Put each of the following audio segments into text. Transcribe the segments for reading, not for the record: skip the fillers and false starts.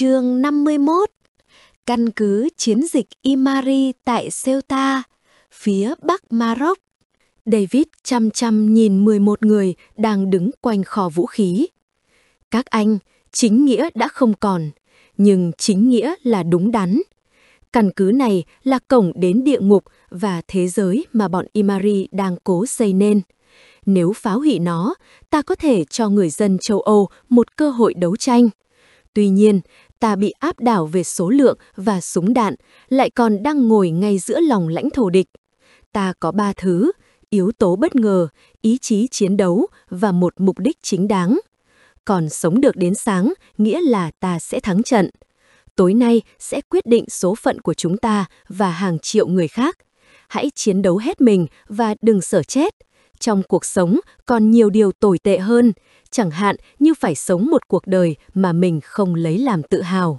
Chương 51. Căn cứ chiến dịch Imari tại Ceuta, phía bắc Maroc. David chăm chăm nhìn 11 người đang đứng quanh kho vũ khí. Các anh, chính nghĩa đã không còn, nhưng chính nghĩa là đúng đắn. Căn cứ này là cổng đến địa ngục và thế giới mà bọn Imari đang cố xây nên. Nếu phá hủy nó, ta có thể cho người dân châu Âu một cơ hội đấu tranh. Tuy nhiên, ta bị áp đảo về số lượng và súng đạn, lại còn đang ngồi ngay giữa lòng lãnh thổ địch. Ta có 3 thứ: yếu tố bất ngờ, ý chí chiến đấu và một mục đích chính đáng. Còn sống được đến sáng nghĩa là ta sẽ thắng trận. Tối nay sẽ quyết định số phận của chúng ta và hàng triệu người khác. Hãy chiến đấu hết mình và đừng sợ chết. Trong cuộc sống còn nhiều điều tồi tệ hơn, chẳng hạn như phải sống một cuộc đời mà mình không lấy làm tự hào.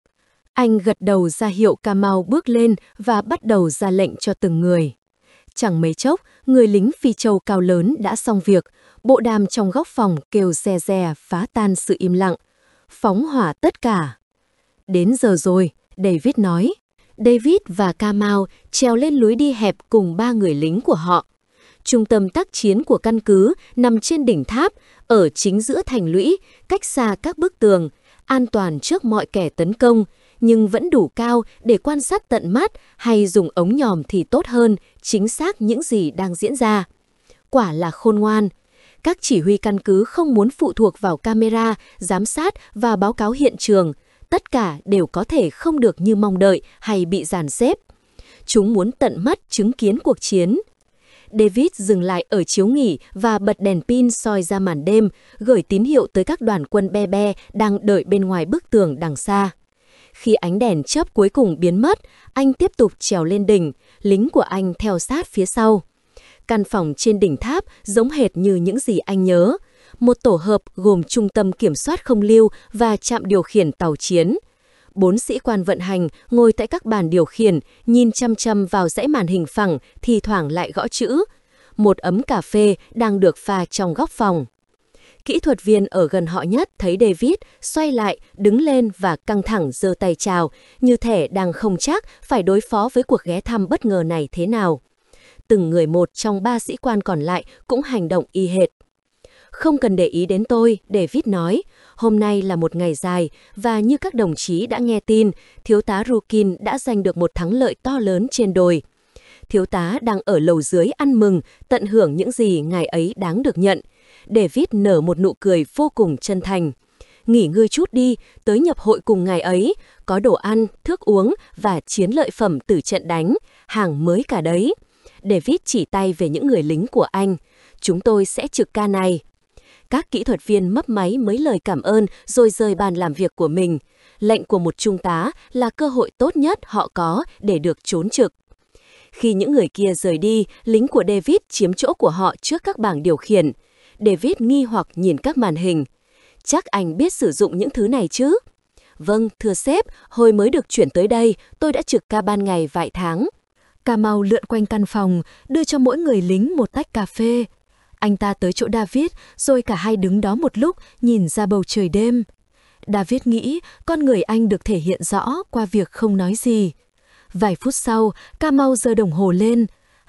Anh gật đầu ra hiệu Kamau bước lên và bắt đầu ra lệnh cho từng người. Chẳng mấy chốc, người lính Phi Châu cao lớn đã xong việc, bộ đàm trong góc phòng kêu re re phá tan sự im lặng. Phóng hỏa tất cả. Đến giờ rồi, David nói. David và Kamau trèo lên lối đi hẹp cùng 3 người lính của họ. Trung tâm tác chiến của căn cứ nằm trên đỉnh tháp, ở chính giữa thành lũy, cách xa các bức tường, an toàn trước mọi kẻ tấn công, nhưng vẫn đủ cao để quan sát tận mắt hay dùng ống nhòm thì tốt hơn, chính xác những gì đang diễn ra. Quả là khôn ngoan. Các chỉ huy căn cứ không muốn phụ thuộc vào camera, giám sát và báo cáo hiện trường. Tất cả đều có thể không được như mong đợi hay bị dàn xếp. Chúng muốn tận mắt chứng kiến cuộc chiến. David dừng lại ở chiếu nghỉ và bật đèn pin soi ra màn đêm, gửi tín hiệu tới các đoàn quân be be đang đợi bên ngoài bức tường đằng xa. Khi ánh đèn chớp cuối cùng biến mất, anh tiếp tục trèo lên đỉnh, lính của anh theo sát phía sau. Căn phòng trên đỉnh tháp giống hệt như những gì anh nhớ. Một tổ hợp gồm trung tâm kiểm soát không lưu và trạm điều khiển tàu chiến. 4 sĩ quan vận hành ngồi tại các bàn điều khiển, nhìn chăm chăm vào dãy màn hình phẳng, thì thoảng lại gõ chữ. Một ấm cà phê đang được pha trong góc phòng. Kỹ thuật viên ở gần họ nhất thấy David, xoay lại, đứng lên và căng thẳng giơ tay chào, như thể đang không chắc phải đối phó với cuộc ghé thăm bất ngờ này thế nào. Từng người một trong 3 sĩ quan còn lại cũng hành động y hệt. Không cần để ý đến tôi, David nói. Hôm nay là một ngày dài, và như các đồng chí đã nghe tin, thiếu tá Rukin đã giành được một thắng lợi to lớn trên đồi. Thiếu tá đang ở lầu dưới ăn mừng, tận hưởng những gì ngài ấy đáng được nhận. David nở một nụ cười vô cùng chân thành. Nghỉ ngơi chút đi, tới nhập hội cùng ngài ấy, có đồ ăn, thức uống và chiến lợi phẩm từ trận đánh, hàng mới cả đấy. David chỉ tay về những người lính của anh. Chúng tôi sẽ trực ca này. Các kỹ thuật viên mấp máy mấy lời cảm ơn rồi rời bàn làm việc của mình. Lệnh của một trung tá là cơ hội tốt nhất họ có để được trốn trực. Khi những người kia rời đi, lính của David chiếm chỗ của họ trước các bảng điều khiển. David nghi hoặc nhìn các màn hình. Chắc anh biết sử dụng những thứ này chứ? Vâng, thưa sếp, hồi mới được chuyển tới đây, tôi đã trực ca ban ngày vài tháng. Kamau lượn quanh căn phòng, đưa cho mỗi người lính một tách cà phê. Anh ta tới chỗ David, rồi cả hai đứng đó một lúc, nhìn ra bầu trời đêm. David nghĩ con người anh được thể hiện rõ qua việc không nói gì. Vài phút sau, Kamau giơ đồng hồ lên,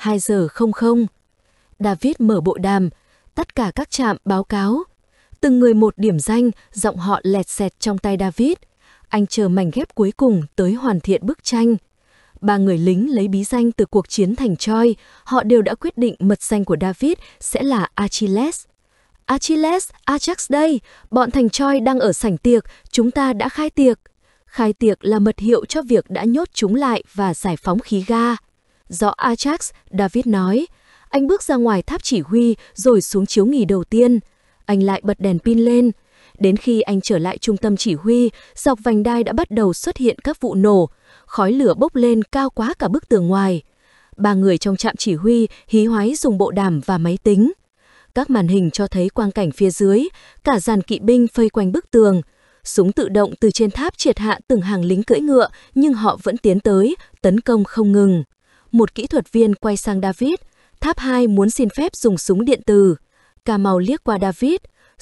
2:00. David mở bộ đàm, tất cả các trạm báo cáo. Từng người một điểm danh, giọng họ lẹt xẹt trong tay David. Anh chờ mảnh ghép cuối cùng tới hoàn thiện bức tranh. 3 người lính lấy bí danh từ cuộc chiến thành Troy, họ đều đã quyết định mật danh của David sẽ là Achilles. Achilles, Ajax đây, bọn thành Troy đang ở sảnh tiệc, chúng ta đã khai tiệc. Khai tiệc là mật hiệu cho việc đã nhốt chúng lại và giải phóng khí ga. Rõ Ajax, David nói. Anh bước ra ngoài tháp chỉ huy rồi xuống chiếu nghỉ đầu tiên. Anh lại bật đèn pin lên. Đến khi anh trở lại trung tâm chỉ huy, dọc vành đai đã bắt đầu xuất hiện các vụ nổ. Khói lửa bốc lên cao quá cả bức tường ngoài. 3 người trong trạm chỉ huy hí hoáy dùng bộ đàm và máy tính. Các màn hình cho thấy quang cảnh phía dưới, cả dàn kỵ binh vây quanh bức tường. Súng tự động từ trên tháp triệt hạ từng hàng lính cưỡi ngựa, nhưng họ vẫn tiến tới, tấn công không ngừng. Một kỹ thuật viên quay sang David. Tháp 2 muốn xin phép dùng súng điện từ. Kamau liếc qua David.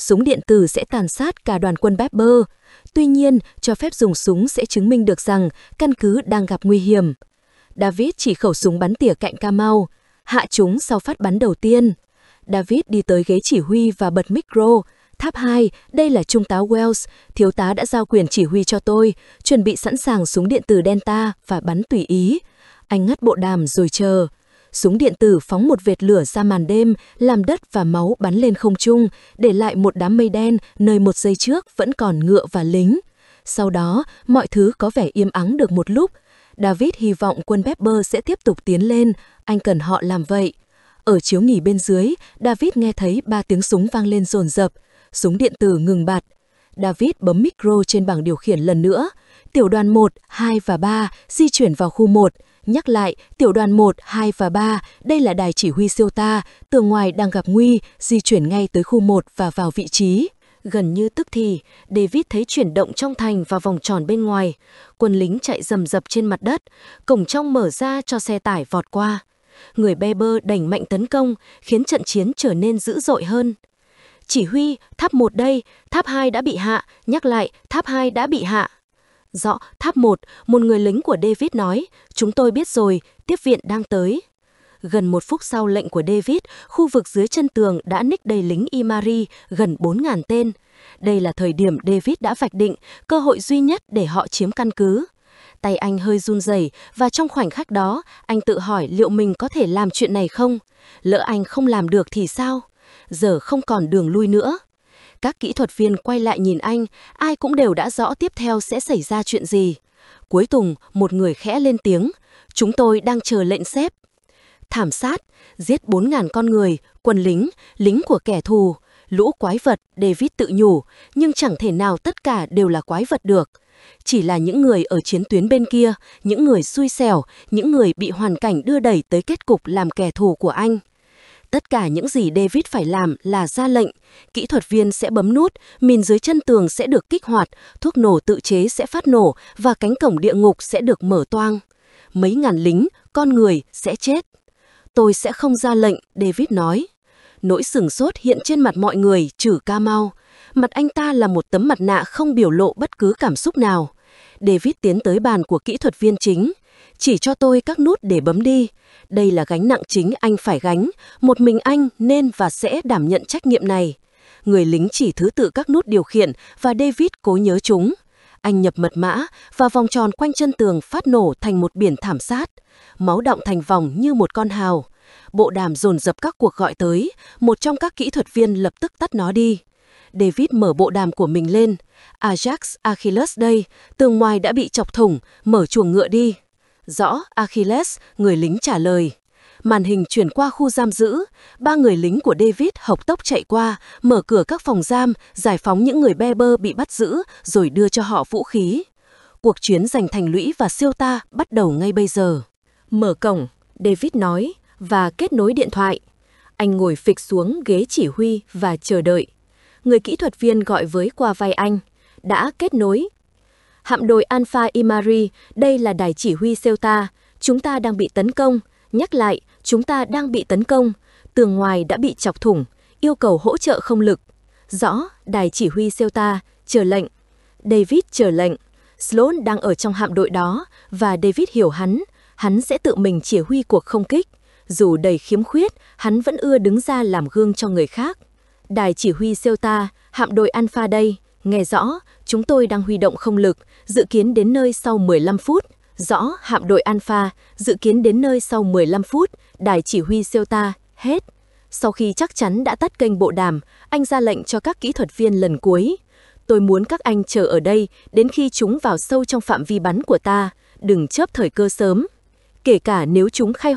súng điện tử sẽ tàn sát cả đoàn quân Berber. Tuy nhiên, cho phép dùng súng sẽ chứng minh được rằng căn cứ đang gặp nguy hiểm. David chỉ khẩu súng bắn tỉa cạnh Camau, hạ chúng sau phát bắn đầu tiên. David đi tới ghế chỉ huy và bật micro. Tháp 2, đây là Trung tá Wells, thiếu tá đã giao quyền chỉ huy cho tôi, chuẩn bị sẵn sàng súng điện tử Delta và bắn tùy ý. Anh ngắt bộ đàm rồi chờ. Súng điện tử phóng một vệt lửa ra màn đêm, làm đất và máu bắn lên không trung, để lại một đám mây đen nơi một giây trước vẫn còn ngựa và lính. Sau đó, mọi thứ có vẻ im ắng được một lúc. David hy vọng quân Berber sẽ tiếp tục tiến lên, anh cần họ làm vậy. Ở chiếu nghỉ bên dưới, David nghe thấy 3 tiếng súng vang lên dồn dập. Súng điện tử ngừng bặt. David bấm micro trên bảng điều khiển lần nữa. Tiểu đoàn 1, 2 và 3 di chuyển vào khu 1. Nhắc lại, tiểu đoàn 1, 2 và 3, đây là đài chỉ huy Ceuta, tường ngoài đang gặp nguy, di chuyển ngay tới khu 1 và vào vị trí. Gần như tức thì, David thấy chuyển động trong thành và vòng tròn bên ngoài. Quân lính chạy rầm rập trên mặt đất, cổng trong mở ra cho xe tải vọt qua. Người Berber đẩy mạnh tấn công, khiến trận chiến trở nên dữ dội hơn. Chỉ huy, tháp 1 đây, tháp 2 đã bị hạ, nhắc lại, tháp 2 đã bị hạ. Rõ, tháp 1, một người lính của David nói, chúng tôi biết rồi, tiếp viện đang tới. Gần 1 phút sau lệnh của David, khu vực dưới chân tường đã ních đầy lính Imari, gần 4.000 tên. Đây là thời điểm David đã vạch định, cơ hội duy nhất để họ chiếm căn cứ. Tay anh hơi run rẩy và trong khoảnh khắc đó, anh tự hỏi liệu mình có thể làm chuyện này không? Lỡ anh không làm được thì sao? Giờ không còn đường lui nữa. Các kỹ thuật viên quay lại nhìn anh, ai cũng đều đã rõ tiếp theo sẽ xảy ra chuyện gì. Cuối cùng, một người khẽ lên tiếng, chúng tôi đang chờ lệnh sếp. Thảm sát, giết 4.000 con người, quân lính, lính của kẻ thù, lũ quái vật, David tự nhủ, nhưng chẳng thể nào tất cả đều là quái vật được. Chỉ là những người ở chiến tuyến bên kia, những người xui xẻo, những người bị hoàn cảnh đưa đẩy tới kết cục làm kẻ thù của anh. Tất cả những gì David phải làm là ra lệnh, kỹ thuật viên sẽ bấm nút, mìn dưới chân tường sẽ được kích hoạt, thuốc nổ tự chế sẽ phát nổ và cánh cổng địa ngục sẽ được mở toang. Mấy ngàn lính, con người sẽ chết. Tôi sẽ không ra lệnh, David nói. Nỗi sửng sốt hiện trên mặt mọi người, trừ Camau. Mặt anh ta là một tấm mặt nạ không biểu lộ bất cứ cảm xúc nào. David tiến tới bàn của kỹ thuật viên chính. Chỉ cho tôi các nút để bấm đi. Đây là gánh nặng chính anh phải gánh. Một mình anh nên và sẽ đảm nhận trách nhiệm này. Người lính chỉ thứ tự các nút điều khiển và David cố nhớ chúng. Anh nhập mật mã và vòng tròn quanh chân tường phát nổ thành một biển thảm sát. Máu đọng thành vòng như một con hào. Bộ đàm dồn dập các cuộc gọi tới. Một trong các kỹ thuật viên lập tức tắt nó đi. David mở bộ đàm của mình lên. Ajax, Achilles đây, tường ngoài đã bị chọc thủng, mở chuồng ngựa đi. Rõ, Achilles, người lính trả lời. Màn hình chuyển qua khu giam giữ, 3 người lính của David hộc tốc chạy qua, mở cửa các phòng giam, giải phóng những người Berber bị bắt giữ, rồi đưa cho họ vũ khí. Cuộc chuyến giành thành lũy và Ceuta bắt đầu ngay bây giờ. Mở cổng, David nói, và kết nối điện thoại. Anh ngồi phịch xuống ghế chỉ huy và chờ đợi. Người kỹ thuật viên gọi với qua vai anh. Đã kết nối. Hạm đội Alpha Imari, đây là đài chỉ huy Ceuta. Chúng ta đang bị tấn công. Nhắc lại, chúng ta đang bị tấn công. Tường ngoài đã bị chọc thủng. Yêu cầu hỗ trợ không lực. Rõ, đài chỉ huy Ceuta, chờ lệnh. David chờ lệnh. Sloan đang ở trong hạm đội đó, và David hiểu hắn sẽ tự mình chỉ huy cuộc không kích. Dù đầy khiếm khuyết, hắn vẫn ưa đứng ra làm gương cho người khác. Đài chỉ huy Ceuta, hạm đội Alpha đây. Nghe rõ, chúng tôi đang huy động không lực, dự kiến đến nơi sau 15 phút. Rõ, hạm đội Alpha, dự kiến đến nơi sau 15 phút. Đài chỉ huy Ceuta, hết. Sau khi chắc chắn đã tắt kênh bộ đàm, anh ra lệnh cho các kỹ thuật viên lần cuối. Tôi muốn các anh chờ ở đây đến khi chúng vào sâu trong phạm vi bắn của ta, đừng chớp thời cơ sớm. Kể cả nếu chúng khai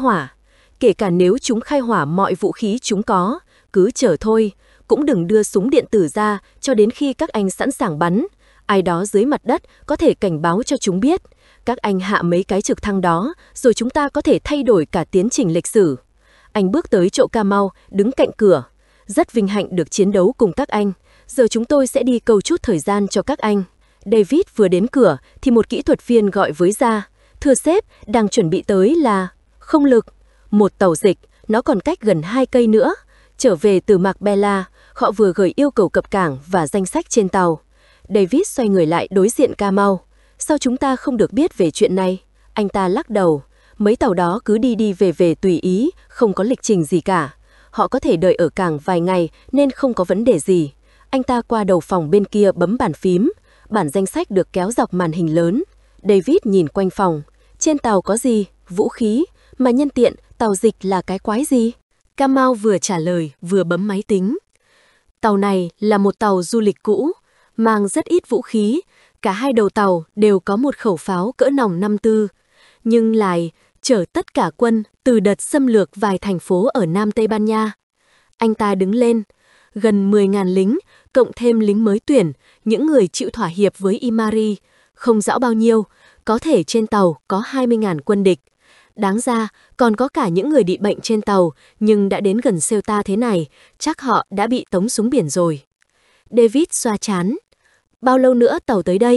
hỏa mọi vũ khí chúng có, cứ chờ thôi, cũng đừng đưa súng điện tử ra cho đến khi các anh sẵn sàng bắn. Ai đó dưới mặt đất có thể cảnh báo cho chúng biết. Các anh hạ mấy cái trực thăng đó, rồi chúng ta có thể thay đổi cả tiến trình lịch sử. Anh bước tới chỗ Camau, đứng cạnh cửa. Rất vinh hạnh được chiến đấu cùng các anh. Giờ chúng tôi sẽ đi câu chút thời gian cho các anh. David vừa đến cửa thì một kỹ thuật viên gọi với ra. Thưa sếp, đang chuẩn bị tới là không lực. Một tàu dịch, nó còn cách gần 2 cây nữa. Trở về từ Marbella, Họ vừa gửi yêu cầu cập cảng và danh sách trên tàu. David xoay người lại đối diện Kamau. Sao chúng ta không được biết về chuyện này? Anh ta lắc đầu. Mấy tàu đó cứ đi đi về về tùy ý, không có lịch trình gì cả. Họ có thể đợi ở cảng vài ngày nên không có vấn đề gì. Anh ta qua đầu phòng bên kia bấm bàn phím. Bản danh sách được kéo dọc màn hình lớn. David nhìn quanh phòng. Trên tàu có gì? Vũ khí. Mà nhân tiện, tàu dịch là cái quái gì? Kamau vừa trả lời, vừa bấm máy tính. Tàu này là một tàu du lịch cũ, mang rất ít vũ khí. Cả hai đầu tàu đều có một khẩu pháo cỡ nòng 54, nhưng lại chở tất cả quân từ đợt xâm lược vài thành phố ở Nam Tây Ban Nha. Anh ta đứng lên, gần 10.000 lính, cộng thêm lính mới tuyển, những người chịu thỏa hiệp với Imari, không rõ bao nhiêu, có thể trên tàu có 20.000 quân địch. Đáng ra, còn có cả những người bị bệnh trên tàu, nhưng đã đến gần Ceuta thế này, chắc họ đã bị tống xuống biển rồi. David xoa trán. Bao lâu nữa tàu tới đây?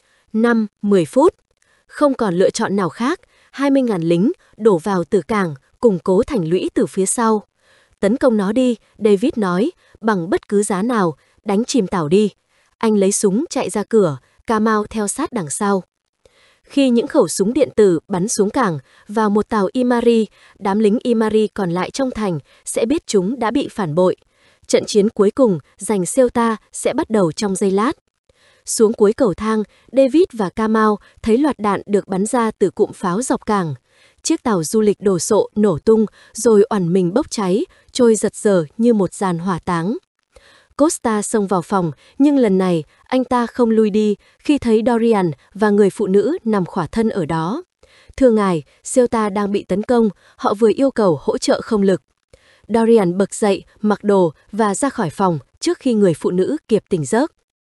5-10 phút. Không còn lựa chọn nào khác, 20.000 lính đổ vào từ cảng, củng cố thành lũy từ phía sau. Tấn công nó đi, David nói, bằng bất cứ giá nào, đánh chìm tàu đi. Anh lấy súng chạy ra cửa, Kamau theo sát đằng sau. Khi những khẩu súng điện tử bắn xuống cảng vào một tàu Imari, đám lính Imari còn lại trong thành sẽ biết chúng đã bị phản bội. Trận chiến cuối cùng giành Ceuta sẽ bắt đầu trong giây lát. Xuống cuối cầu thang, David và Kamau thấy loạt đạn được bắn ra từ cụm pháo dọc cảng. Chiếc tàu du lịch đồ sộ nổ tung rồi oằn mình bốc cháy, trôi giật giở như một dàn hỏa táng. Costa xông vào phòng, nhưng lần này anh ta không lui đi khi thấy Dorian và người phụ nữ nằm khỏa thân ở đó. Thưa ngài, Ceuta đang bị tấn công, họ vừa yêu cầu hỗ trợ không lực. Dorian bật dậy, mặc đồ và ra khỏi phòng trước khi người phụ nữ kịp tỉnh giấc.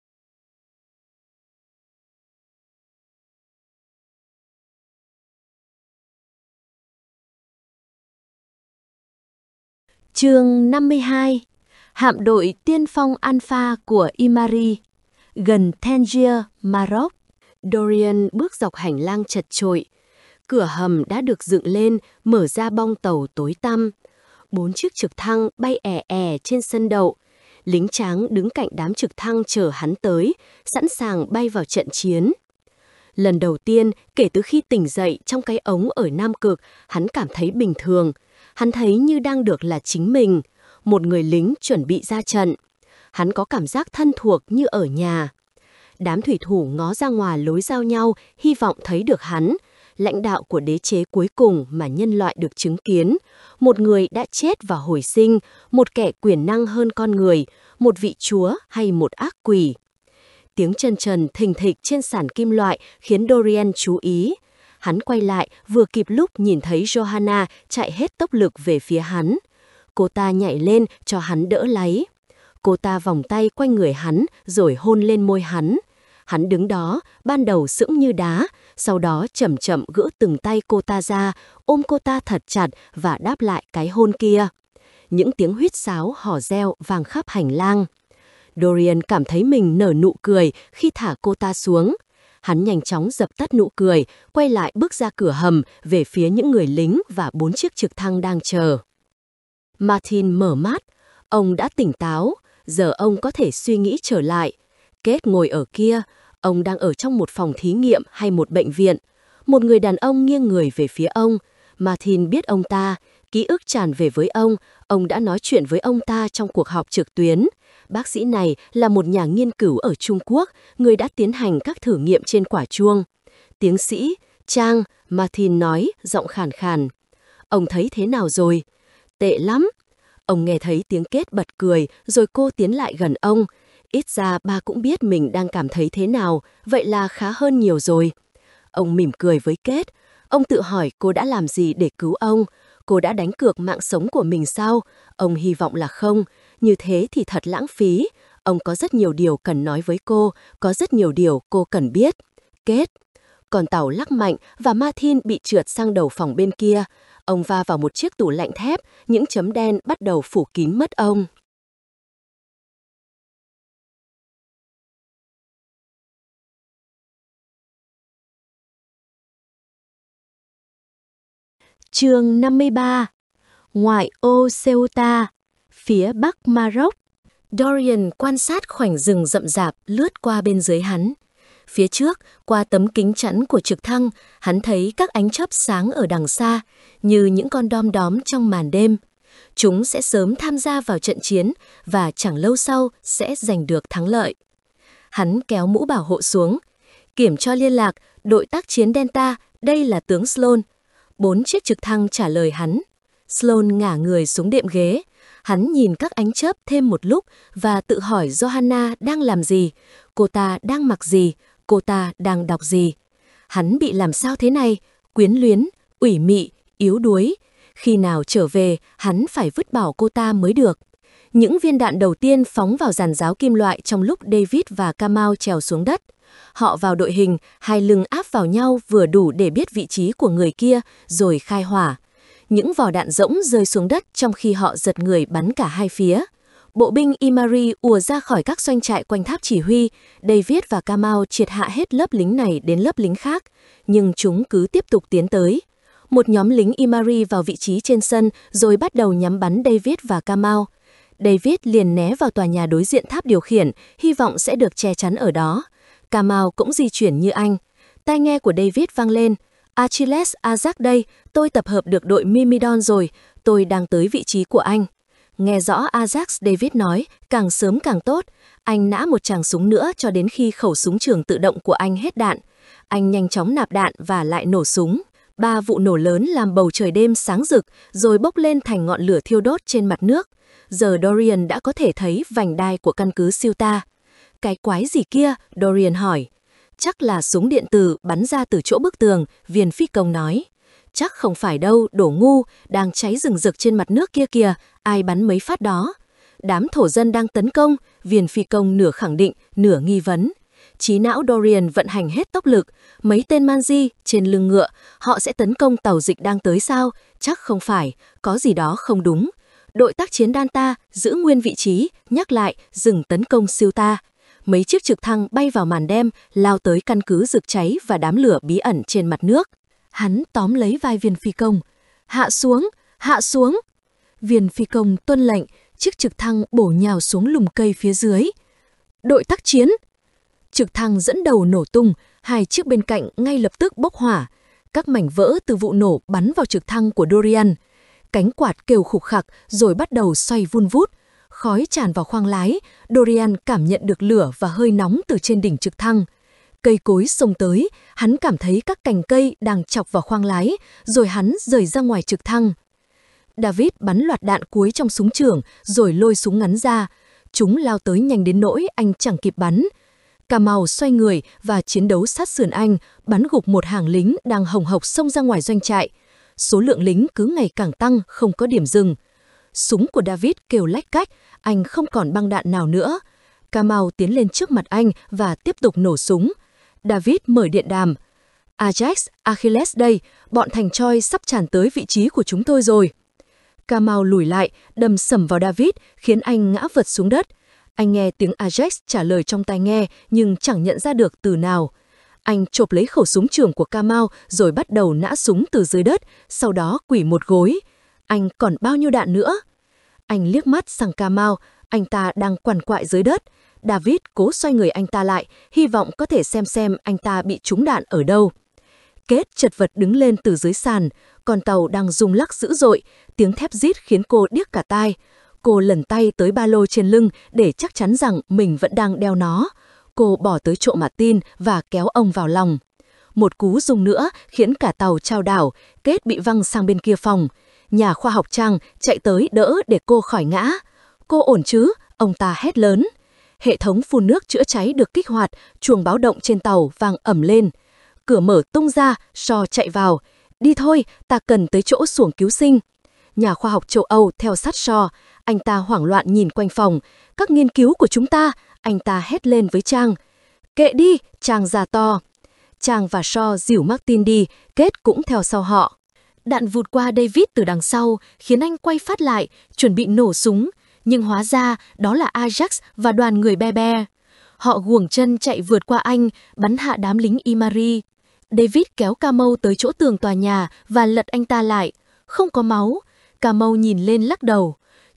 Chương 52. Hạm đội tiên phong Alpha của Imari, gần Tangier, Maroc. Dorian bước dọc hành lang chật chội. Cửa hầm đã được dựng lên, mở ra bong tàu tối tăm. 4 chiếc trực thăng bay trên sân đậu. Lính tráng đứng cạnh đám trực thăng chờ hắn tới, sẵn sàng bay vào trận chiến. Lần đầu tiên kể từ khi tỉnh dậy trong cái ống ở Nam Cực, hắn cảm thấy bình thường. Hắn thấy như đang được là chính mình, một người lính chuẩn bị ra trận. Hắn có cảm giác thân thuộc như ở nhà. Đám thủy thủ ngó ra ngoài lối giao nhau, hy vọng thấy được hắn, lãnh đạo của đế chế cuối cùng mà nhân loại được chứng kiến. Một người đã chết và hồi sinh, một kẻ quyền năng hơn con người, một vị chúa hay một ác quỷ. Tiếng chân trần thình thịch trên sàn kim loại khiến Dorian chú ý. Hắn quay lại vừa kịp lúc nhìn thấy Johanna chạy hết tốc lực về phía hắn. Cô ta nhảy lên cho hắn đỡ lấy. Cô ta vòng tay quanh người hắn rồi hôn lên môi hắn. Hắn đứng đó, ban đầu sững như đá, sau đó chậm chậm gỡ từng tay cô ta ra, ôm cô ta thật chặt và đáp lại cái hôn kia. Những tiếng huýt sáo hò reo vang khắp hành lang. Dorian cảm thấy mình nở nụ cười khi thả cô ta xuống. Hắn nhanh chóng dập tắt nụ cười, quay lại bước ra cửa hầm về phía những người lính và 4 chiếc trực thăng đang chờ. Martin mở mắt. Ông đã tỉnh táo, giờ ông có thể suy nghĩ trở lại. Kate ngồi ở kia, ông đang ở trong một phòng thí nghiệm hay một bệnh viện. Một người đàn ông nghiêng người về phía ông. Martin biết ông ta, ký ức tràn về với ông đã nói chuyện với ông ta trong cuộc họp trực tuyến. Bác sĩ này là một nhà nghiên cứu ở Trung Quốc, người đã tiến hành các thử nghiệm trên quả chuông. Tiến sĩ, Trang, Martin nói, giọng khàn khàn. Ông thấy thế nào rồi? Tệ lắm. Ông nghe thấy tiếng Kate bật cười, rồi cô tiến lại gần ông. Ít ra ba cũng biết mình đang cảm thấy thế nào, vậy là khá hơn nhiều rồi. Ông mỉm cười với Kate. Ông tự hỏi cô đã làm gì để cứu ông. Cô đã đánh cược mạng sống của mình sao? Ông hy vọng là không. Như thế thì thật lãng phí. Ông có rất nhiều điều cần nói với cô, có rất nhiều điều cô cần biết. Kate. Con tàu lắc mạnh và Martin bị trượt sang đầu phòng bên kia. Ông va vào một chiếc tủ lạnh thép, những chấm đen bắt đầu phủ kín mất ông. Chương 53. Ngoại ô Ceuta, phía bắc Maroc. Dorian quan sát khoảnh rừng rậm rạp lướt qua bên dưới hắn. Phía trước, qua tấm kính chắn của trực thăng, hắn thấy các ánh chớp sáng ở đằng xa, như những con đom đóm trong màn đêm. Chúng sẽ sớm tham gia vào trận chiến và chẳng lâu sau sẽ giành được thắng lợi. Hắn kéo mũ bảo hộ xuống. Kiểm cho liên lạc, đội tác chiến Delta, đây là tướng Sloan. 4 chiếc trực thăng trả lời hắn. Sloan ngả người xuống đệm ghế. Hắn nhìn các ánh chớp thêm một lúc và tự hỏi Johanna đang làm gì, cô ta đang mặc gì, cô ta đang đọc gì. Hắn bị làm sao thế này, quyến luyến, ủy mị, yếu đuối. Khi nào trở về, hắn phải vứt bỏ cô ta mới được. Những viên đạn đầu tiên phóng vào giàn giáo kim loại trong lúc David và Kamau trèo xuống đất. Họ vào đội hình, hai lưng áp vào nhau vừa đủ để biết vị trí của người kia, rồi khai hỏa. Những vỏ đạn rỗng rơi xuống đất trong khi họ giật người bắn cả hai phía. Bộ binh Imari ùa ra khỏi các doanh trại quanh tháp chỉ huy. David và Kamau triệt hạ hết lớp lính này đến lớp lính khác, nhưng chúng cứ tiếp tục tiến tới. Một nhóm lính Imari vào vị trí trên sân rồi bắt đầu nhắm bắn David và Kamau. David liền né vào tòa nhà đối diện tháp điều khiển, hy vọng sẽ được che chắn ở đó. Kamau cũng di chuyển như anh. Tai nghe của David vang lên. Achilles, Ajax đây, tôi tập hợp được đội Myrmidon rồi, tôi đang tới vị trí của anh. Nghe rõ Ajax, David nói, càng sớm càng tốt. Anh nã một tràng súng nữa cho đến khi khẩu súng trường tự động của anh hết đạn. Anh nhanh chóng nạp đạn và lại nổ súng. 3 vụ nổ lớn làm bầu trời đêm sáng rực, rồi bốc lên thành ngọn lửa thiêu đốt trên mặt nước. Giờ Dorian đã có thể thấy vành đai của căn cứ Ceuta. Cái quái gì kia? Dorian hỏi. Chắc là súng điện tử bắn ra từ chỗ bức tường, viên phi công nói. Chắc không phải đâu, đổ ngu, đang cháy rừng rực trên mặt nước kia kìa, ai bắn mấy phát đó. Đám thổ dân đang tấn công, viên phi công nửa khẳng định, nửa nghi vấn. Trí não Dorian vận hành hết tốc lực, mấy tên Manji trên lưng ngựa, họ sẽ tấn công tàu dịch đang tới sao? Chắc không phải, có gì đó không đúng. Đội tác chiến Delta giữ nguyên vị trí, nhắc lại, dừng tấn công Ceuta. Mấy chiếc trực thăng bay vào màn đêm, lao tới căn cứ rực cháy và đám lửa bí ẩn trên mặt nước. Hắn tóm lấy vai viên phi công. Hạ xuống, hạ xuống. Viên phi công tuân lệnh, chiếc trực thăng bổ nhào xuống lùm cây phía dưới. Đội tác chiến. Trực thăng dẫn đầu nổ tung, hai chiếc bên cạnh ngay lập tức bốc hỏa. Các mảnh vỡ từ vụ nổ bắn vào trực thăng của Dorian. Cánh quạt kêu khục khặc rồi bắt đầu xoay vun vút. Khói tràn vào khoang lái, Dorian cảm nhận được lửa và hơi nóng từ trên đỉnh trực thăng. Cây cối xông tới, hắn cảm thấy các cành cây đang chọc vào khoang lái, rồi hắn rời ra ngoài trực thăng. David bắn loạt đạn cuối trong súng trường, rồi lôi súng ngắn ra. Chúng lao tới nhanh đến nỗi anh chẳng kịp bắn. Kamau xoay người và chiến đấu sát sườn anh, bắn gục một hàng lính đang hồng hộc xông ra ngoài doanh trại. Số lượng lính cứ ngày càng tăng, không có điểm dừng. Súng của David kêu lách cách, anh không còn băng đạn nào nữa. Kamau tiến lên trước mặt anh và tiếp tục nổ súng. David mở điện đàm. Ajax, Achilles đây, bọn thành Troy sắp tràn tới vị trí của chúng tôi rồi. Kamau lùi lại, đâm sầm vào David, khiến anh ngã vật xuống đất. Anh nghe tiếng Ajax trả lời trong tai nghe, nhưng chẳng nhận ra được từ nào. Anh chộp lấy khẩu súng trường của Kamau rồi bắt đầu nã súng từ dưới đất, sau đó quỳ một gối. Anh còn bao nhiêu đạn nữa? Anh liếc mắt sang Kamau, anh ta đang quằn quại dưới đất. David cố xoay người anh ta lại, hy vọng có thể xem anh ta bị trúng đạn ở đâu. Kết chật vật đứng lên từ dưới sàn, con tàu đang rung lắc dữ dội, tiếng thép rít khiến cô điếc cả tai. Cô lẩn tay tới ba lô trên lưng để chắc chắn rằng mình vẫn đang đeo nó. Cô bỏ tới chỗ Martin và kéo ông vào lòng. Một cú rung nữa khiến cả tàu chao đảo, Kết bị văng sang bên kia phòng. Nhà khoa học Trang chạy tới đỡ để cô khỏi ngã. Cô ổn chứ? Ông ta hét lớn. Hệ thống phun nước chữa cháy được kích hoạt, chuông báo động trên tàu vang ầm lên. Cửa mở tung ra, Shaw chạy vào. Đi thôi, ta cần tới chỗ xuồng cứu sinh. Nhà khoa học châu Âu theo sát Shaw. Anh ta hoảng loạn nhìn quanh phòng. Các nghiên cứu của chúng ta, anh ta hét lên với Trang. Kệ đi, Trang già to. Trang và Shaw dìu Martin đi, Kết cũng theo sau họ. Đạn vụt qua David từ đằng sau, khiến anh quay phát lại, chuẩn bị nổ súng. Nhưng hóa ra đó là Ajax và đoàn người Bear. Họ guồng chân chạy vượt qua anh, bắn hạ đám lính Imari. David kéo Kamau tới chỗ tường tòa nhà và lật anh ta lại. Không có máu. Kamau nhìn lên lắc đầu.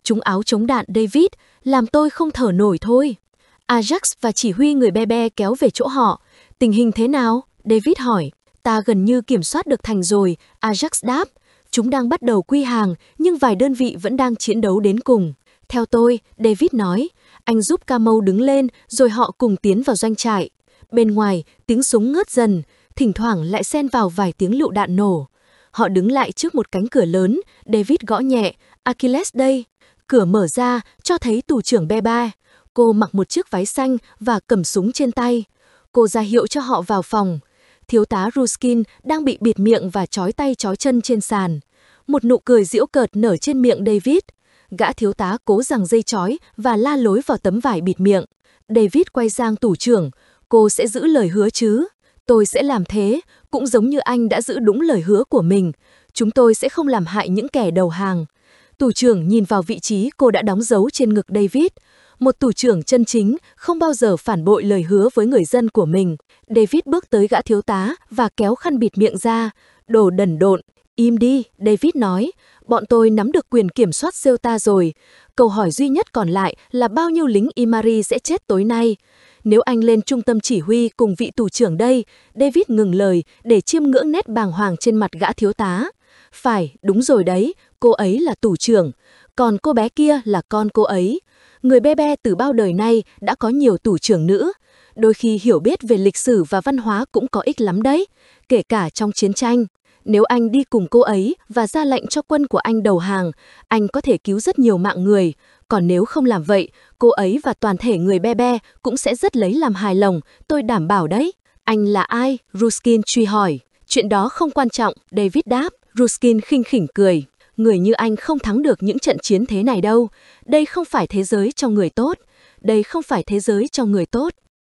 Chúng áo chống đạn David, làm tôi không thở nổi thôi. Ajax và chỉ huy người Berber kéo về chỗ họ. Tình hình thế nào? David hỏi. Ta gần như kiểm soát được thành rồi, Ajax đáp. Chúng đang bắt đầu quy hàng, nhưng vài đơn vị vẫn đang chiến đấu đến cùng. Theo tôi, David nói. Anh giúp Camo đứng lên, rồi họ cùng tiến vào doanh trại. Bên ngoài, tiếng súng ngớt dần, thỉnh thoảng lại xen vào vài tiếng lựu đạn nổ. Họ đứng lại trước một cánh cửa lớn, David gõ nhẹ. Achilles đây. Cửa mở ra, cho thấy tù trưởng Berber. Cô mặc một chiếc váy xanh và cầm súng trên tay. Cô ra hiệu cho họ vào phòng. Thiếu tá Ruskin đang bị bịt miệng và trói tay trói chân trên sàn. Một nụ cười giễu cợt nở trên miệng David. Gã thiếu tá cố giằng dây trói và la lối vào tấm vải bịt miệng. David quay sang tù trưởng. Cô sẽ giữ lời hứa chứ? Tôi sẽ làm thế, cũng giống như anh đã giữ đúng lời hứa của mình. Chúng tôi sẽ không làm hại những kẻ đầu hàng. Tù trưởng nhìn vào vị trí cô đã đóng dấu trên ngực David. Một tù trưởng chân chính không bao giờ phản bội lời hứa với người dân của mình. David bước tới gã thiếu tá và kéo khăn bịt miệng ra. Đồ đần độn. Im đi, David nói. Bọn tôi nắm được quyền kiểm soát Ceuta rồi. Câu hỏi duy nhất còn lại là bao nhiêu lính Imari sẽ chết tối nay. Nếu anh lên trung tâm chỉ huy cùng vị tù trưởng đây, David ngừng lời để chiêm ngưỡng nét bàng hoàng trên mặt gã thiếu tá. Phải, đúng rồi đấy, cô ấy là tù trưởng, còn cô bé kia là con cô ấy. Người Berber từ bao đời nay đã có nhiều tù trưởng nữ. Đôi khi hiểu biết về lịch sử và văn hóa cũng có ích lắm đấy, kể cả trong chiến tranh. Nếu anh đi cùng cô ấy và ra lệnh cho quân của anh đầu hàng, anh có thể cứu rất nhiều mạng người. Còn nếu không làm vậy, cô ấy và toàn thể người Berber cũng sẽ rất lấy làm hài lòng, tôi đảm bảo đấy. Anh là ai? Ruskin truy hỏi. Chuyện đó không quan trọng, David đáp. Ruskin khinh khỉnh cười. Người như anh không thắng được những trận chiến thế này đâu. Đây không phải thế giới cho người tốt. Đây không phải thế giới cho người tốt.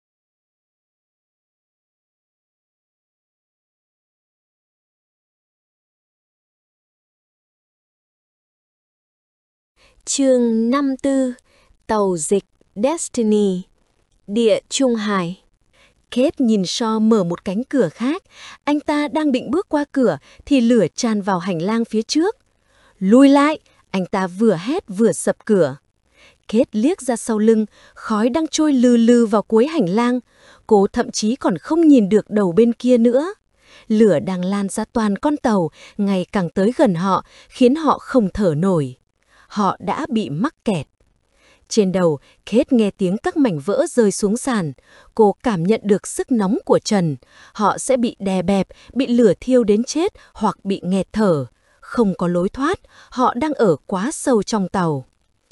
Chương 54. Tàu dịch Destiny. Địa Trung Hải. Kate nhìn Shaw mở một cánh cửa khác. Anh ta đang định bước qua cửa thì lửa tràn vào hành lang phía trước. Lùi lại! Anh ta vừa hét vừa sập cửa. Kate liếc ra sau lưng, khói đang trôi lừ lừ vào cuối hành lang. Cô thậm chí còn không nhìn được đầu bên kia nữa. Lửa đang lan ra toàn con tàu, ngày càng tới gần họ, khiến họ không thở nổi. Họ đã bị mắc kẹt. Trên đầu, Kate nghe tiếng các mảnh vỡ rơi xuống sàn. Cô cảm nhận được sức nóng của trần. Họ sẽ bị đè bẹp, bị lửa thiêu đến chết hoặc bị nghẹt thở. Không có lối thoát, họ đang ở quá sâu trong tàu.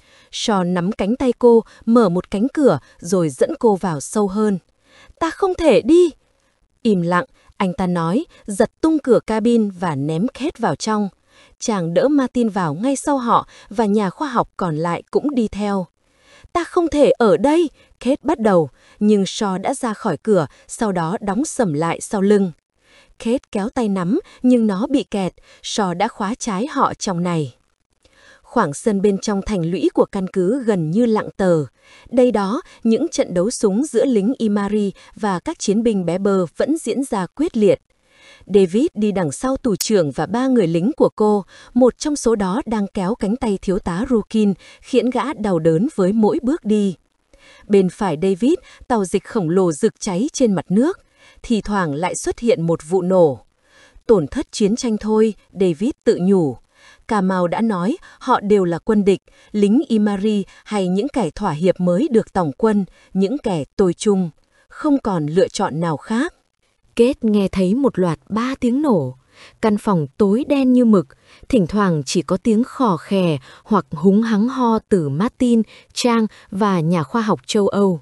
Shaw nắm cánh tay cô, mở một cánh cửa rồi dẫn cô vào sâu hơn. Ta không thể đi! Im lặng, anh ta nói, giật tung cửa cabin và ném Kate vào trong. Chàng đỡ Martin vào ngay sau họ và nhà khoa học còn lại cũng đi theo. Ta không thể ở đây, Kate bắt đầu, nhưng Shaw đã ra khỏi cửa, sau đó đóng sầm lại sau lưng. Kate kéo tay nắm, nhưng nó bị kẹt, Shaw đã khóa trái họ trong này. Khoảng sân bên trong thành lũy của căn cứ gần như lặng tờ. Đây đó, những trận đấu súng giữa lính Imari và các chiến binh Berber vẫn diễn ra quyết liệt. David đi đằng sau tù trưởng và 3 người lính của cô, một trong số đó đang kéo cánh tay thiếu tá Rukin, khiến gã đau đớn với mỗi bước đi. Bên phải David, tàu dịch khổng lồ rực cháy trên mặt nước, thì thoảng lại xuất hiện một vụ nổ. Tổn thất chiến tranh thôi, David tự nhủ. Kamau đã nói họ đều là quân địch, lính Imari hay những kẻ thỏa hiệp mới được tổng quân, những kẻ tồi chung. Không còn lựa chọn nào khác. Kate nghe thấy một loạt 3 tiếng nổ. Căn phòng tối đen như mực, thỉnh thoảng chỉ có tiếng khò khè hoặc húng hắng ho từ Martin, Trang và nhà khoa học châu Âu.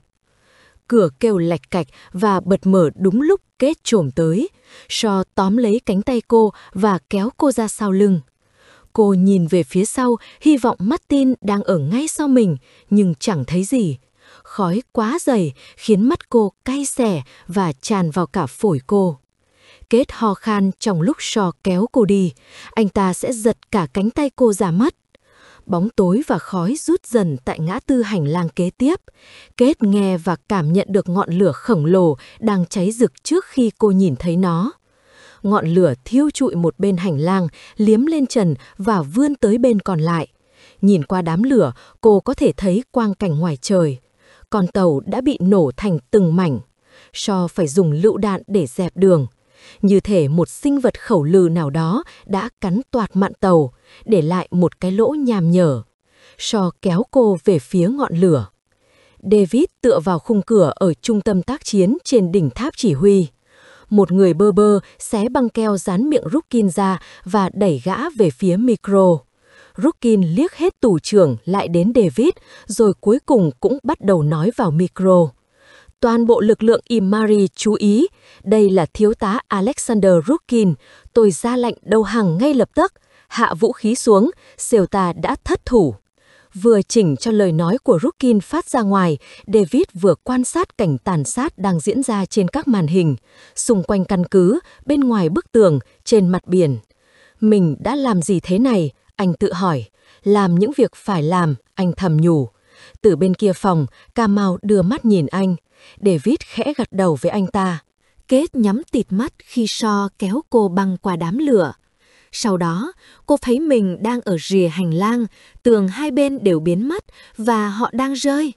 Cửa kêu lạch cạch và bật mở đúng lúc Kate chồm tới. Shaw tóm lấy cánh tay cô và kéo cô ra sau lưng. Cô nhìn về phía sau, hy vọng Martin đang ở ngay sau mình, nhưng chẳng thấy gì. Khói quá dày khiến mắt cô cay xè và tràn vào cả phổi cô. Kate ho khan trong lúc Shaw kéo cô đi. Anh ta sẽ giật cả cánh tay cô ra mất. Bóng tối và khói rút dần tại ngã tư hành lang kế tiếp. Kate nghe và cảm nhận được ngọn lửa khổng lồ đang cháy rực trước khi cô nhìn thấy nó. Ngọn lửa thiêu trụi một bên hành lang, liếm lên trần và vươn tới bên còn lại. Nhìn qua đám lửa, cô có thể thấy quang cảnh ngoài trời. Con tàu đã bị nổ thành từng mảnh. Shaw phải dùng lựu đạn để dẹp đường. Như thể một sinh vật khẩu lừ nào đó đã cắn toạc mạn tàu, để lại một cái lỗ nham nhở. Shaw kéo cô về phía ngọn lửa. David tựa vào khung cửa ở trung tâm tác chiến trên đỉnh tháp chỉ huy. Một người bơ bơ xé băng keo dán miệng Rookin ra và đẩy gã về phía micro. Rookin liếc hết tù trưởng lại đến David, rồi cuối cùng cũng bắt đầu nói vào micro. Toàn bộ lực lượng Imari chú ý, đây là thiếu tá Alexander Rookin, tôi ra lệnh đầu hàng ngay lập tức, hạ vũ khí xuống, Ceuta đã thất thủ. Vừa chỉnh cho lời nói của Rookin phát ra ngoài, David vừa quan sát cảnh tàn sát đang diễn ra trên các màn hình, xung quanh căn cứ, bên ngoài bức tường, trên mặt biển. Mình đã làm gì thế này? Anh tự hỏi. Làm những việc phải làm, anh thầm nhủ. Từ bên kia phòng, Kamau đưa mắt nhìn anh. David khẽ gật đầu với anh ta. Kate nhắm tịt mắt khi Shaw kéo cô băng qua đám lửa. Sau đó, cô thấy mình đang ở rìa hành lang, tường hai bên đều biến mất và họ đang rơi.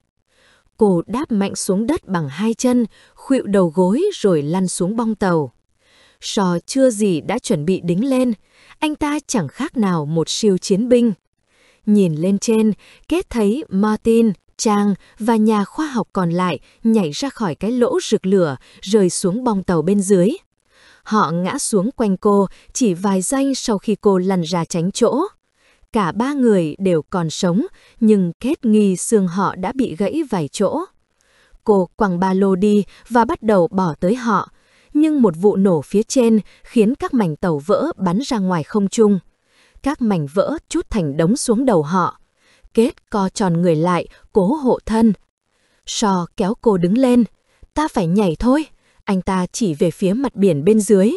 Cô đáp mạnh xuống đất bằng hai chân, khuỵu đầu gối rồi lăn xuống bong tàu. Shaw chưa gì đã chuẩn bị đính lên, anh ta chẳng khác nào một siêu chiến binh. Nhìn lên trên, Kate thấy Martin, Trang và nhà khoa học còn lại nhảy ra khỏi cái lỗ rực lửa, rơi xuống bong tàu bên dưới. Họ ngã xuống quanh cô chỉ vài giây sau khi cô lăn ra tránh chỗ. Cả ba người đều còn sống, nhưng Kate nghi xương họ đã bị gãy vài chỗ. Cô quăng ba lô đi và bắt đầu bỏ tới họ, nhưng một vụ nổ phía trên khiến các mảnh tàu vỡ bắn ra ngoài không trung. Các mảnh vỡ trút thành đống xuống đầu họ. Kate co tròn người lại, cố hộ thân. Shaw kéo cô đứng lên. Ta phải nhảy thôi. Anh ta chỉ về phía mặt biển bên dưới.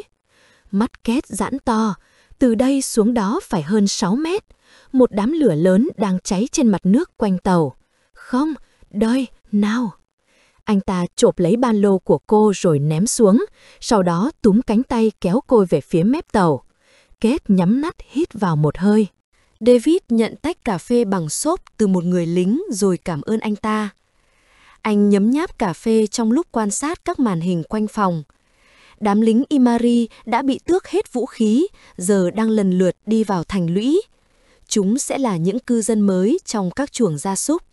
Mắt Kate giãn to. Từ đây xuống đó phải hơn 6 mét. Một đám lửa lớn đang cháy trên mặt nước quanh tàu. Không, đây, nào. Anh ta chộp lấy ba lô của cô rồi ném xuống. Sau đó túm cánh tay kéo cô về phía mép tàu. Kate nhắm mắt hít vào một hơi. David nhận tách cà phê bằng xốp từ một người lính rồi cảm ơn anh ta. Anh nhấm nháp cà phê trong lúc quan sát các màn hình quanh phòng. Đám lính Imari đã bị tước hết vũ khí, giờ đang lần lượt đi vào thành lũy. Chúng sẽ là những cư dân mới trong các chuồng gia súc.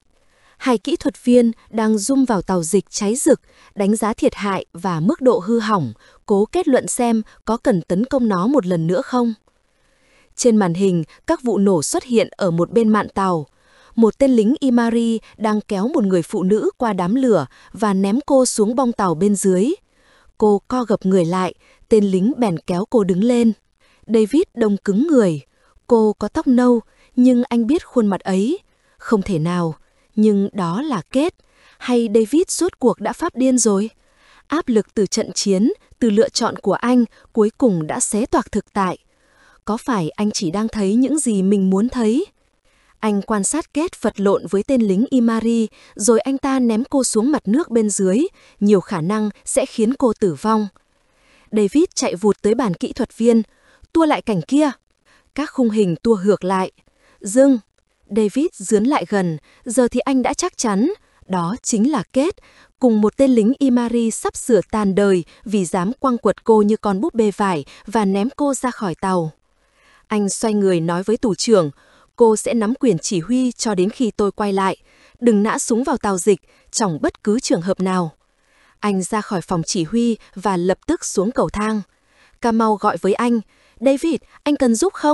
Hai kỹ thuật viên đang zoom vào tàu dịch cháy rực, đánh giá thiệt hại và mức độ hư hỏng, cố kết luận xem có cần tấn công nó một lần nữa không. Trên màn hình, các vụ nổ xuất hiện ở một bên mạn tàu. Một tên lính Imari đang kéo một người phụ nữ qua đám lửa và ném cô xuống bong tàu bên dưới. Cô co gập người lại, tên lính bèn kéo cô đứng lên. David đông cứng người. Cô có tóc nâu, nhưng anh biết khuôn mặt ấy. Không thể nào, nhưng đó là Kate. Hay David suốt cuộc đã phát điên rồi? Áp lực từ trận chiến, từ lựa chọn của anh cuối cùng đã xé toạc thực tại. Có phải anh chỉ đang thấy những gì mình muốn thấy? Anh quan sát Kate vật lộn với tên lính Imari, rồi anh ta ném cô xuống mặt nước bên dưới, nhiều khả năng sẽ khiến cô tử vong. David chạy vụt tới bàn kỹ thuật viên, tua lại cảnh kia. Các khung hình tua ngược lại. Dừng! David dướn lại gần, giờ thì anh đã chắc chắn, đó chính là Kate, cùng một tên lính Imari sắp sửa tàn đời vì dám quăng quật cô như con búp bê vải và ném cô ra khỏi tàu. Anh xoay người nói với tù trưởng, cô sẽ nắm quyền chỉ huy cho đến khi tôi quay lại. Đừng nã súng vào tàu dịch trong bất cứ trường hợp nào. Anh ra khỏi phòng chỉ huy và lập tức xuống cầu thang. Kamau gọi với anh, David, anh cần giúp không?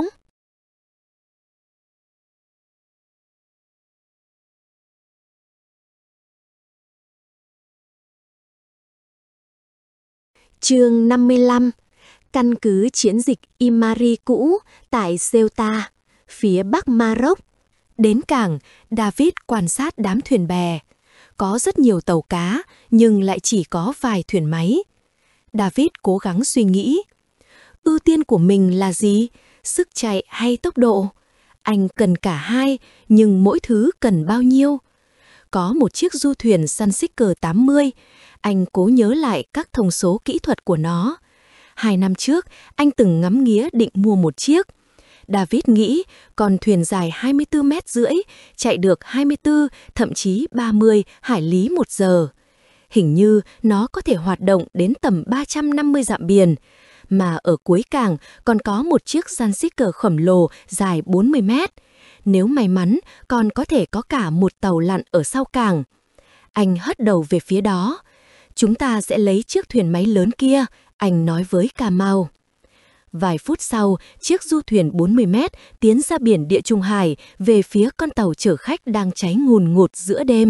Chương 55. Căn cứ chiến dịch Imari cũ tại Ceuta, phía bắc Maroc. Đến cảng, David quan sát đám thuyền bè. Có rất nhiều tàu cá, nhưng lại chỉ có vài thuyền máy. David cố gắng suy nghĩ. Ưu tiên của mình là gì? Sức chạy hay tốc độ? Anh cần cả hai, nhưng mỗi thứ cần bao nhiêu? Có một chiếc du thuyền Sunseeker 80. Anh cố nhớ lại các thông số kỹ thuật của nó. 2 năm trước, anh từng ngắm nghía định mua một chiếc. David nghĩ con thuyền dài 24 mét rưỡi, chạy được 24, thậm chí 30 hải lý một giờ. Hình như nó có thể hoạt động đến tầm 350 dặm biển. Mà ở cuối cảng còn có một chiếc Sunseeker khổng lồ dài 40 mét. Nếu may mắn, còn có thể có cả một tàu lặn ở sau cảng. Anh hất đầu về phía đó. Chúng ta sẽ lấy chiếc thuyền máy lớn kia, anh nói với Cà Mau. Vài phút sau, chiếc du thuyền 40 mét tiến ra biển Địa Trung Hải về phía con tàu chở khách đang cháy ngùn ngụt giữa đêm.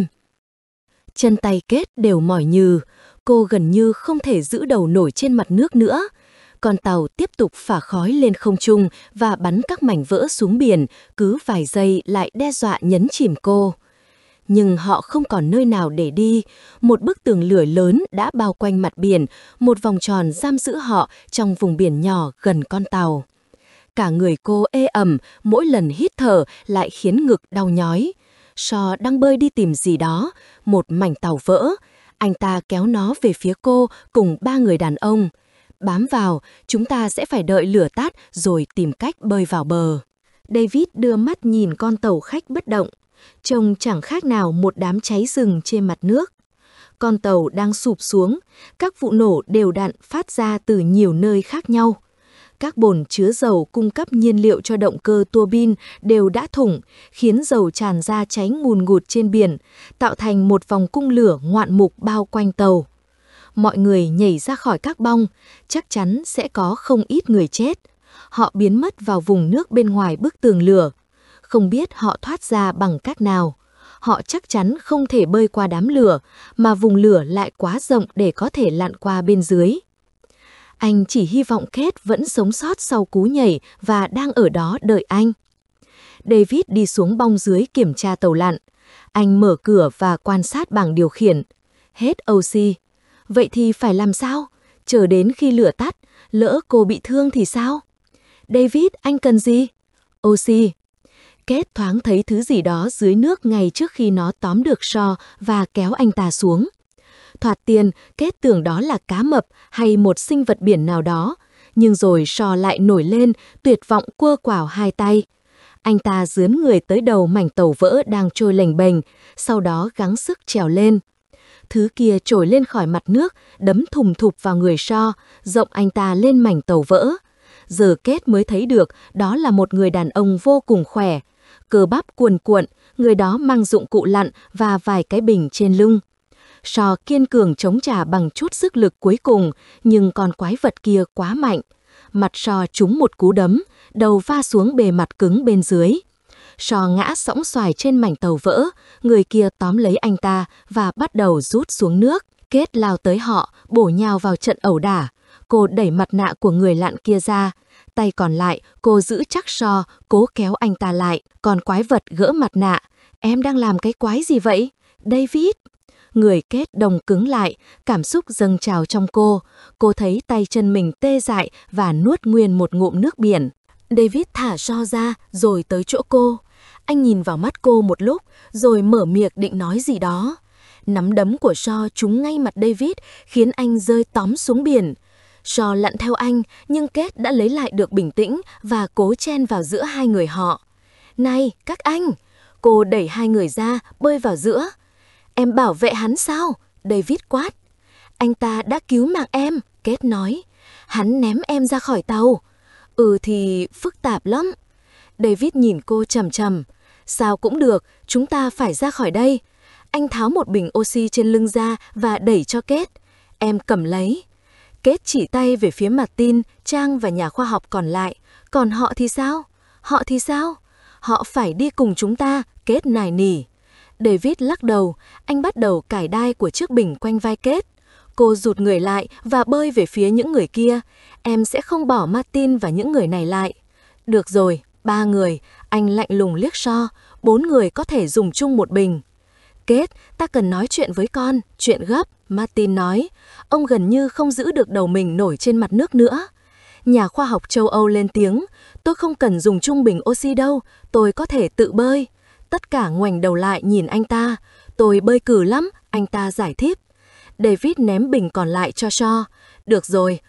Chân tay Kết đều mỏi nhừ, cô gần như không thể giữ đầu nổi trên mặt nước nữa. Con tàu tiếp tục phả khói lên không trung và bắn các mảnh vỡ xuống biển, cứ vài giây lại đe dọa nhấn chìm cô. Nhưng họ không còn nơi nào để đi, một bức tường lửa lớn đã bao quanh mặt biển, một vòng tròn giam giữ họ trong vùng biển nhỏ gần con tàu. Cả người cô ê ẩm, mỗi lần hít thở lại khiến ngực đau nhói. Shaw đang bơi đi tìm gì đó, một mảnh tàu vỡ. Anh ta kéo nó về phía cô cùng 3 người đàn ông. Bám vào, chúng ta sẽ phải đợi lửa tắt rồi tìm cách bơi vào bờ. David đưa mắt nhìn con tàu khách bất động. Trông chẳng khác nào một đám cháy rừng trên mặt nước. Con tàu đang sụp xuống, các vụ nổ đều đặn phát ra từ nhiều nơi khác nhau. Các bồn chứa dầu cung cấp nhiên liệu cho động cơ tua bin đều đã thủng, khiến dầu tràn ra cháy ngùn ngụt trên biển, tạo thành một vòng cung lửa ngoạn mục bao quanh tàu. Mọi người nhảy ra khỏi các bong, chắc chắn sẽ có không ít người chết. Họ biến mất vào vùng nước bên ngoài bức tường lửa. Không biết họ thoát ra bằng cách nào. Họ chắc chắn không thể bơi qua đám lửa, mà vùng lửa lại quá rộng để có thể lặn qua bên dưới. Anh chỉ hy vọng Kate vẫn sống sót sau cú nhảy và đang ở đó đợi anh. David đi xuống bong dưới kiểm tra tàu lặn. Anh mở cửa và quan sát bảng điều khiển. Hết oxy. Vậy thì phải làm sao? Chờ đến khi lửa tắt, lỡ cô bị thương thì sao? David, anh cần gì? Oxy. Kate thoáng thấy thứ gì đó dưới nước ngay trước khi nó tóm được Shaw và kéo anh ta xuống. Thoạt tiên, Kate tưởng đó là cá mập hay một sinh vật biển nào đó, nhưng rồi Shaw lại nổi lên, tuyệt vọng quơ quảo hai tay. Anh ta dướn người tới đầu mảnh tàu vỡ đang trôi lềnh bềnh, sau đó gắng sức trèo lên. Thứ kia trồi lên khỏi mặt nước, đấm thùng thụp vào người Shaw, rộng anh ta lên mảnh tàu vỡ. Giờ Kate mới thấy được đó là một người đàn ông vô cùng khỏe. Cơ bắp cuồn cuộn, người đó mang dụng cụ lặn và vài cái bình trên lưng. Shaw kiên cường chống trả bằng chút sức lực cuối cùng, nhưng con quái vật kia quá mạnh. Mặt Shaw trúng một cú đấm, đầu va xuống bề mặt cứng bên dưới. Shaw ngã sõng xoài trên mảnh tàu vỡ, người kia tóm lấy anh ta và bắt đầu rút xuống nước. Kate lao tới họ, bổ nhào vào trận ẩu đả. Cô đẩy mặt nạ của người lặn kia ra. Tay còn lại, cô giữ chắc Shaw, cố kéo anh ta lại. Còn quái vật gỡ mặt nạ. Em đang làm cái quái gì vậy? David! Người Kate đông cứng lại, cảm xúc dâng trào trong cô. Cô thấy tay chân mình tê dại và nuốt nguyên một ngụm nước biển. David thả Shaw ra rồi tới chỗ cô. Anh nhìn vào mắt cô một lúc rồi mở miệng định nói gì đó. Nắm đấm của Shaw trúng ngay mặt David khiến anh rơi tóm xuống biển. Shaw lặn theo anh nhưng Kate đã lấy lại được bình tĩnh và cố chen vào giữa hai người họ. Này, các anh! Cô đẩy hai người ra, bơi vào giữa. Em bảo vệ hắn sao? David quát. Anh ta đã cứu mạng em, Kate nói. Hắn ném em ra khỏi tàu. Thì phức tạp lắm. David nhìn cô chằm chằm. Sao cũng được, chúng ta phải ra khỏi đây. Anh tháo một bình oxy trên lưng ra và đẩy cho Kate. Em cầm lấy. Kate chỉ tay về phía Martin, Trang và nhà khoa học còn lại. Còn họ thì sao? Họ thì sao? Họ phải đi cùng chúng ta, Kate nài nỉ. David lắc đầu, anh bắt đầu cài đai của chiếc bình quanh vai Kate. Cô rụt người lại và bơi về phía những người kia. Em sẽ không bỏ Martin và những người này lại. Được rồi, 3 người, anh lạnh lùng liếc Shaw, 4 người có thể dùng chung một bình. Kate, ta cần nói chuyện với con, chuyện gấp, Martin nói. Ông gần như không giữ được đầu mình nổi trên mặt nước nữa. Nhà khoa học châu Âu lên tiếng, tôi không cần dùng chung bình oxy đâu, tôi có thể tự bơi. Tất cả ngoảnh đầu lại nhìn anh ta. Tôi bơi cừ lắm, anh ta giải thích. David ném bình còn lại cho Shaw. Được rồi,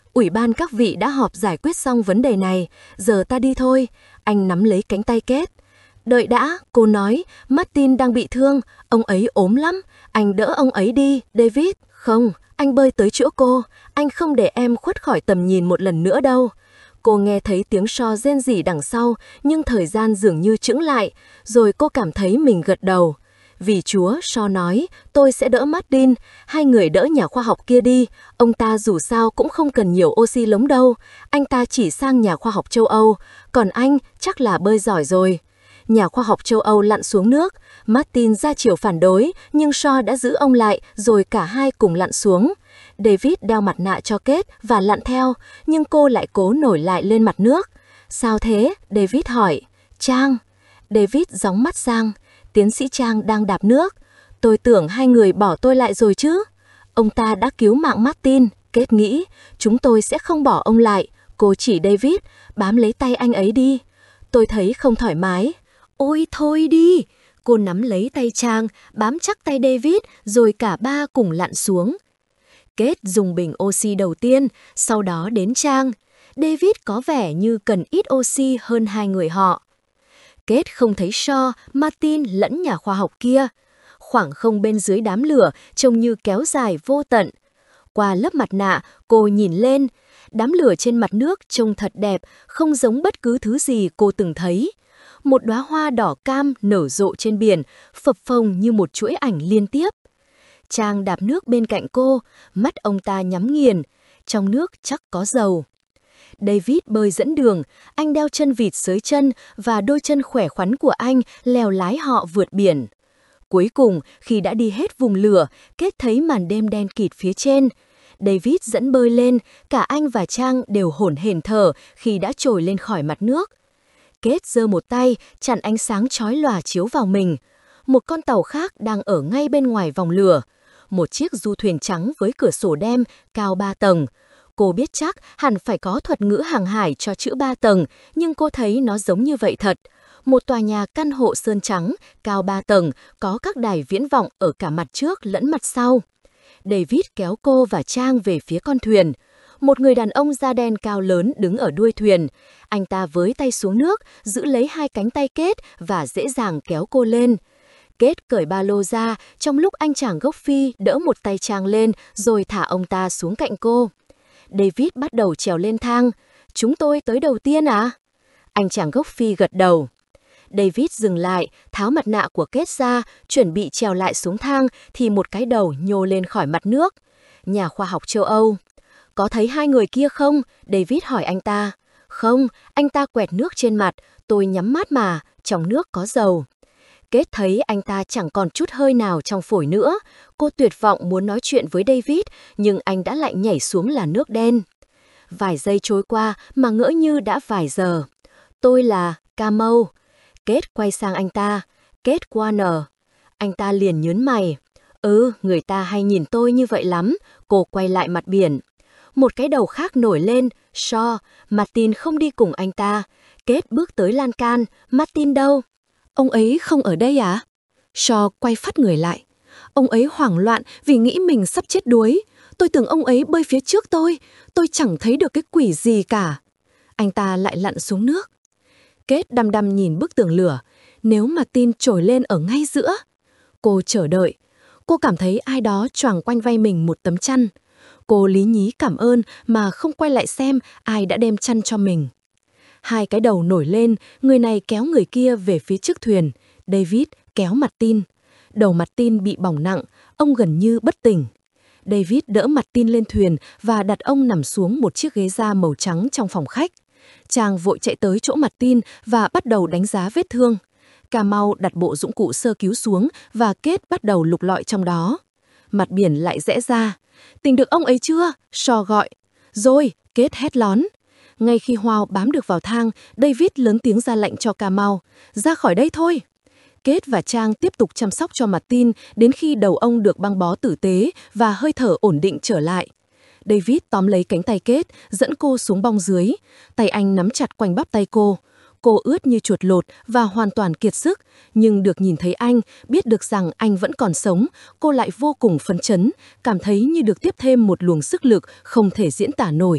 Ủy ban các vị đã họp giải quyết xong vấn đề này, giờ ta đi thôi. Anh nắm lấy cánh tay Kate. Đợi đã, cô nói, Martin đang bị thương, ông ấy ốm lắm, anh đỡ ông ấy đi, David. Không, anh bơi tới chỗ cô, anh không để em khuất khỏi tầm nhìn một lần nữa đâu. Cô nghe thấy tiếng Shaw rên rỉ đằng sau, nhưng thời gian dường như chững lại, rồi cô cảm thấy mình gật đầu. Vì Chúa, Shaw nói, tôi sẽ đỡ Martin, hai người đỡ nhà khoa học kia đi, ông ta dù sao cũng không cần nhiều oxy lống đâu, anh ta chỉ sang nhà khoa học châu Âu, còn anh chắc là bơi giỏi rồi. Nhà khoa học châu Âu lặn xuống nước, Martin ra chiều phản đối, nhưng Shaw đã giữ ông lại rồi cả hai cùng lặn xuống. David đeo mặt nạ cho Kate và lặn theo, nhưng cô lại cố nổi lại lên mặt nước. Sao thế? David hỏi. Trang. David gióng mắt sang. Tiến sĩ Trang đang đạp nước. Tôi tưởng hai người bỏ tôi lại rồi chứ. Ông ta đã cứu mạng Martin. Kate nghĩ, chúng tôi sẽ không bỏ ông lại. Cô chỉ David, bám lấy tay anh ấy đi. Tôi thấy không thoải mái. Ôi thôi đi. Cô nắm lấy tay Trang, bám chắc tay David, rồi cả ba cùng lặn xuống. Kate dùng bình oxy đầu tiên, sau đó đến Trang. David có vẻ như cần ít oxy hơn hai người họ. Kate không thấy Shaw, Martin lẫn nhà khoa học kia. Khoảng không bên dưới đám lửa trông như kéo dài vô tận. Qua lớp mặt nạ, cô nhìn lên. Đám lửa trên mặt nước trông thật đẹp, không giống bất cứ thứ gì cô từng thấy. Một đóa hoa đỏ cam nở rộ trên biển, phập phồng như một chuỗi ảnh liên tiếp. Trang đạp nước bên cạnh cô, mắt ông ta nhắm nghiền, trong nước chắc có dầu. David bơi dẫn đường, anh đeo chân vịt xới chân và đôi chân khỏe khoắn của anh lèo lái họ vượt biển. Cuối cùng, khi đã đi hết vùng lửa, Kate thấy màn đêm đen kịt phía trên. David dẫn bơi lên, cả anh và Trang đều hổn hển thở khi đã trồi lên khỏi mặt nước. Kate giơ một tay, chặn ánh sáng chói lòa chiếu vào mình. Một con tàu khác đang ở ngay bên ngoài vòng lửa. Một chiếc du thuyền trắng với cửa sổ đêm, cao 3 tầng. Cô biết chắc hẳn phải có thuật ngữ hàng hải cho chữ 3 tầng, nhưng cô thấy nó giống như vậy thật. Một tòa nhà căn hộ sơn trắng, cao 3 tầng, có các đài viễn vọng ở cả mặt trước lẫn mặt sau. David kéo cô và Trang về phía con thuyền. Một người đàn ông da đen cao lớn đứng ở đuôi thuyền. Anh ta với tay xuống nước, giữ lấy hai cánh tay Kate và dễ dàng kéo cô lên. Kate cởi ba lô ra, trong lúc anh chàng gốc Phi đỡ một tay Trang lên rồi thả ông ta xuống cạnh cô. David bắt đầu trèo lên thang. Chúng tôi tới đầu tiên à? Anh chàng gốc Phi gật đầu. David dừng lại, tháo mặt nạ của Kate ra, chuẩn bị trèo lại xuống thang thì một cái đầu nhô lên khỏi mặt nước. Nhà khoa học châu Âu. Có thấy hai người kia không? David hỏi anh ta. Không, anh ta quẹt nước trên mặt, tôi nhắm mắt mà, trong nước có dầu. Kate thấy anh ta chẳng còn chút hơi nào trong phổi nữa. Cô tuyệt vọng muốn nói chuyện với David, nhưng anh đã lại nhảy xuống là nước đen. Vài giây trôi qua mà ngỡ như đã vài giờ. Tôi là Camo. Kate quay sang anh ta. Kate Warner. Anh ta liền nhớn mày. Người ta hay nhìn tôi như vậy lắm. Cô quay lại mặt biển. Một cái đầu khác nổi lên. Shaw. Martin không đi cùng anh ta. Kate bước tới lan can. Martin đâu? Ông ấy không ở đây à? Shaw quay phắt người lại. Ông ấy hoảng loạn vì nghĩ mình sắp chết đuối. Tôi tưởng ông ấy bơi phía trước tôi chẳng thấy được cái quỷ gì cả. Anh ta lại lặn xuống nước. Kate đăm đăm nhìn bức tường lửa. Nếu mà tin trồi lên ở ngay giữa. Cô chờ đợi. Cô cảm thấy ai đó choàng quanh vai mình một tấm chăn. Cô lý nhí cảm ơn mà không quay lại xem ai đã đem chăn cho mình. Hai cái đầu nổi lên, người này kéo người kia về phía trước thuyền. David kéo Martin. Đầu Martin bị bỏng nặng, ông gần như bất tỉnh. David đỡ Martin lên thuyền và đặt ông nằm xuống một chiếc ghế da màu trắng trong phòng khách. Chàng vội chạy tới chỗ Martin và bắt đầu đánh giá vết thương. Camo đặt bộ dụng cụ sơ cứu xuống và Kate bắt đầu lục lọi trong đó. Mặt biển lại rẽ ra. Tìm được ông ấy chưa? Shaw gọi. Rồi, Kate hét lón. Ngay khi Wow bám được vào thang, David lớn tiếng ra lệnh cho Camo. Ra khỏi đây thôi. Kate và Trang tiếp tục chăm sóc cho Martin đến khi đầu ông được băng bó tử tế và hơi thở ổn định trở lại. David tóm lấy cánh tay Kate, dẫn cô xuống bong dưới. Tay anh nắm chặt quanh bắp tay cô. Cô ướt như chuột lột và hoàn toàn kiệt sức, nhưng được nhìn thấy anh, biết được rằng anh vẫn còn sống, cô lại vô cùng phấn chấn, cảm thấy như được tiếp thêm một luồng sức lực không thể diễn tả nổi.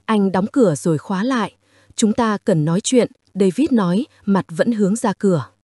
Anh đóng cửa rồi khóa lại. Chúng ta cần nói chuyện, David nói, mặt vẫn hướng ra cửa.